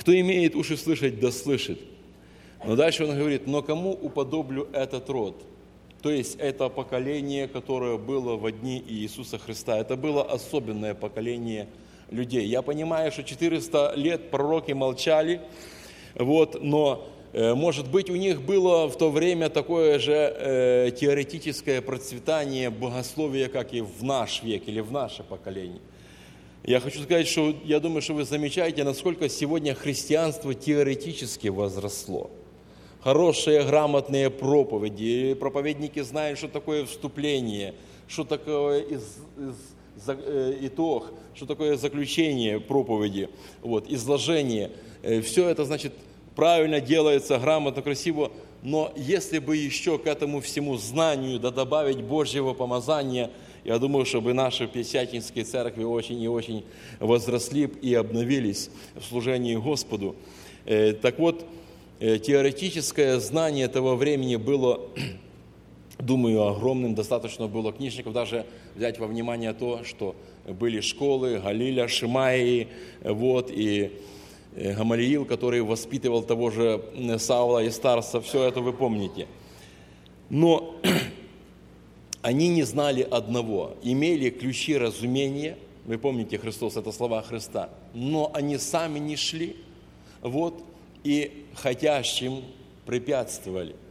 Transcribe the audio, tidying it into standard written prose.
Кто имеет уши слышать, да слышит. Но дальше он говорит, но кому уподоблю этот род? То есть это поколение, которое было в дни Иисуса Христа. Это было особенное поколение людей. Я понимаю, что 400 лет пророки молчали, но, может быть, у них было в то время такое же теоретическое процветание богословия, как и в наш век или в наше поколение. Я хочу сказать, что я думаю, что вы замечаете, насколько сегодня христианство теоретически возросло. Хорошие, грамотные проповеди. Проповедники знают, что такое вступление, что такое итог, что такое заключение проповеди, изложение. Все это, значит, правильно делается, грамотно, красиво. Но если бы еще к этому всему знанию добавить Божьего помазания, я думаю, чтобы наши пятидесятнические церкви очень и очень возросли и обновились в служении Господу. Так вот, теоретическое знание этого времени было, думаю, огромным. Достаточно было книжников. Даже взять во внимание то, что были школы Галиля, Шимаи, и Гамалиил, который воспитывал того же Саула и Старса. Все это вы помните. Но они не знали одного. Имели ключи разумения. Вы помните, Христос, это слова Христа. Но они сами не шли. И хотящим препятствовали.